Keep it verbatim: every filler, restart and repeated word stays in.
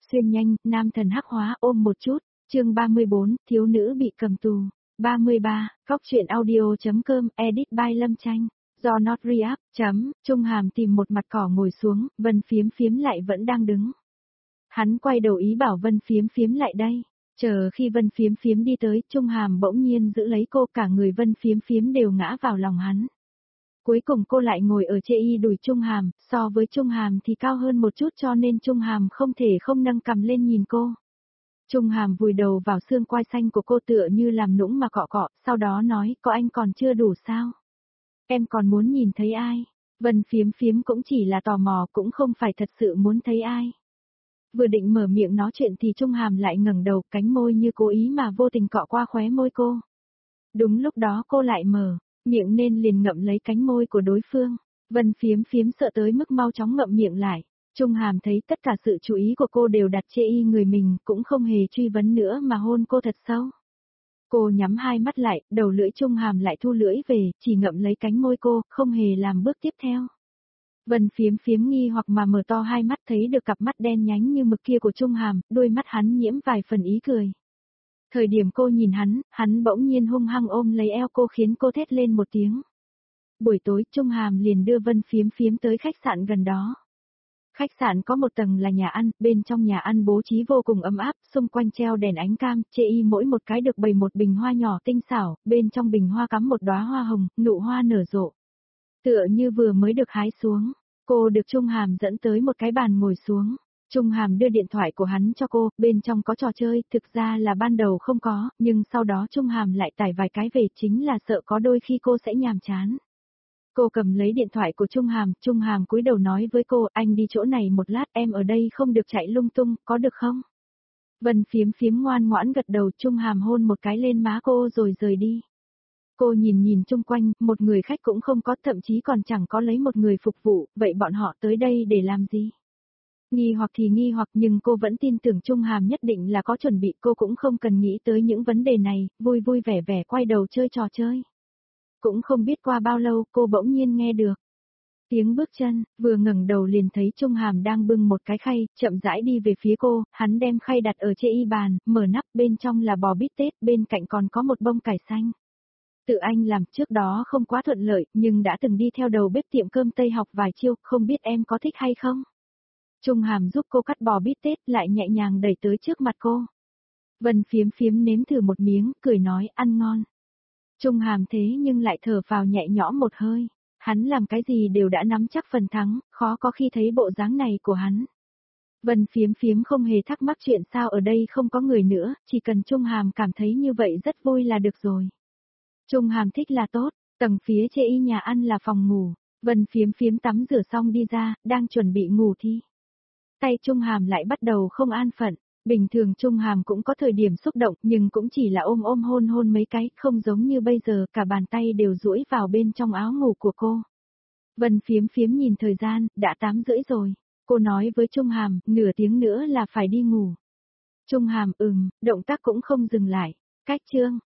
xuyên nhanh, nam thần hắc hóa ôm một chút, chương ba mươi bốn, thiếu nữ bị cầm tù. ba mươi ba, Cóc truyện audio.com, edit by Lâm Tranh, do Not React, chấm, Trung Hàm tìm một mặt cỏ ngồi xuống, Vân Phiếm Phiếm lại vẫn đang đứng. Hắn quay đầu ý bảo Vân Phiếm Phiếm lại đây, chờ khi Vân Phiếm Phiếm đi tới, Trung Hàm bỗng nhiên giữ lấy cô, cả người Vân Phiếm Phiếm đều ngã vào lòng hắn. Cuối cùng cô lại ngồi ở chê y đùi Trung Hàm, so với Trung Hàm thì cao hơn một chút cho nên Trung Hàm không thể không nâng cằm lên nhìn cô. Trung Hàm vùi đầu vào xương quai xanh của cô tựa như làm nũng mà cọ cọ, sau đó nói, có anh còn chưa đủ sao? Em còn muốn nhìn thấy ai? Vân Phiếm Phiếm cũng chỉ là tò mò, cũng không phải thật sự muốn thấy ai. Vừa định mở miệng nói chuyện thì Trung Hàm lại ngẩng đầu, cánh môi như cố ý mà vô tình cọ qua khóe môi cô. Đúng lúc đó cô lại mở miệng nên liền ngậm lấy cánh môi của đối phương. Vân Phiếm Phiếm sợ tới mức mau chóng ngậm miệng lại. Trung Hàm thấy tất cả sự chú ý của cô đều đặt chê y người mình, cũng không hề truy vấn nữa mà hôn cô thật sâu. Cô nhắm hai mắt lại, đầu lưỡi Trung Hàm lại thu lưỡi về, chỉ ngậm lấy cánh môi cô, không hề làm bước tiếp theo. Vân Phiếm Phiếm nghi hoặc mà mở to hai mắt, thấy được cặp mắt đen nhánh như mực kia của Trung Hàm, đôi mắt hắn nhiễm vài phần ý cười. Thời điểm cô nhìn hắn, hắn bỗng nhiên hung hăng ôm lấy eo cô khiến cô thét lên một tiếng. Buổi tối Trung Hàm liền đưa Vân Phiếm Phiếm tới khách sạn gần đó. Khách sạn có một tầng là nhà ăn, bên trong nhà ăn bố trí vô cùng ấm áp, xung quanh treo đèn ánh cam, chê y mỗi một cái được bày một bình hoa nhỏ tinh xảo, bên trong bình hoa cắm một đóa hoa hồng, nụ hoa nở rộ. Tựa như vừa mới được hái xuống, cô được Trung Hàm dẫn tới một cái bàn ngồi xuống. Trung Hàm đưa điện thoại của hắn cho cô, bên trong có trò chơi, thực ra là ban đầu không có, nhưng sau đó Trung Hàm lại tải vài cái về, chính là sợ có đôi khi cô sẽ nhàm chán. Cô cầm lấy điện thoại của Trung Hàm, Trung Hàm cúi đầu nói với cô, anh đi chỗ này một lát, em ở đây không được chạy lung tung, có được không? Vân Phiếm Phiếm ngoan ngoãn gật đầu, Trung Hàm hôn một cái lên má cô rồi rời đi. Cô nhìn nhìn chung quanh, một người khách cũng không có, thậm chí còn chẳng có lấy một người phục vụ, vậy bọn họ tới đây để làm gì? Nghi hoặc thì nghi hoặc nhưng cô vẫn tin tưởng Trung Hàm nhất định là có chuẩn bị, cô cũng không cần nghĩ tới những vấn đề này, vui vui vẻ vẻ quay đầu chơi trò chơi. Cũng không biết qua bao lâu cô bỗng nhiên nghe được tiếng bước chân, vừa ngẩng đầu liền thấy Trung Hàm đang bưng một cái khay, chậm rãi đi về phía cô, hắn đem khay đặt ở chê y bàn, mở nắp, bên trong là bò bít tết, bên cạnh còn có một bông cải xanh. Tự anh làm trước đó không quá thuận lợi, nhưng đã từng đi theo đầu bếp tiệm cơm Tây học vài chiêu, không biết em có thích hay không? Trung Hàm giúp cô cắt bò bít tết lại nhẹ nhàng đẩy tới trước mặt cô. Vân Phiếm Phiếm nếm thử một miếng, cười nói ăn ngon. Trung Hàm thế nhưng lại thở phào nhẹ nhõm một hơi, hắn làm cái gì đều đã nắm chắc phần thắng, khó có khi thấy bộ dáng này của hắn. Vân Phiếm Phiếm không hề thắc mắc chuyện sao ở đây không có người nữa, chỉ cần Trung Hàm cảm thấy như vậy rất vui là được rồi. Trung Hàm thích là tốt, tầng phía chê y nhà ăn là phòng ngủ, Vân Phiếm Phiếm tắm rửa xong đi ra, đang chuẩn bị ngủ thì tay Trung Hàm lại bắt đầu không an phận. Bình thường Trung Hàm cũng có thời điểm xúc động nhưng cũng chỉ là ôm ôm hôn hôn mấy cái, không giống như bây giờ cả bàn tay đều duỗi vào bên trong áo ngủ của cô. Vân Phiếm Phiếm nhìn thời gian, đã tám rưỡi rồi. Cô nói với Trung Hàm, nửa tiếng nữa là phải đi ngủ. Trung Hàm ừm, động tác cũng không dừng lại. Cách chương,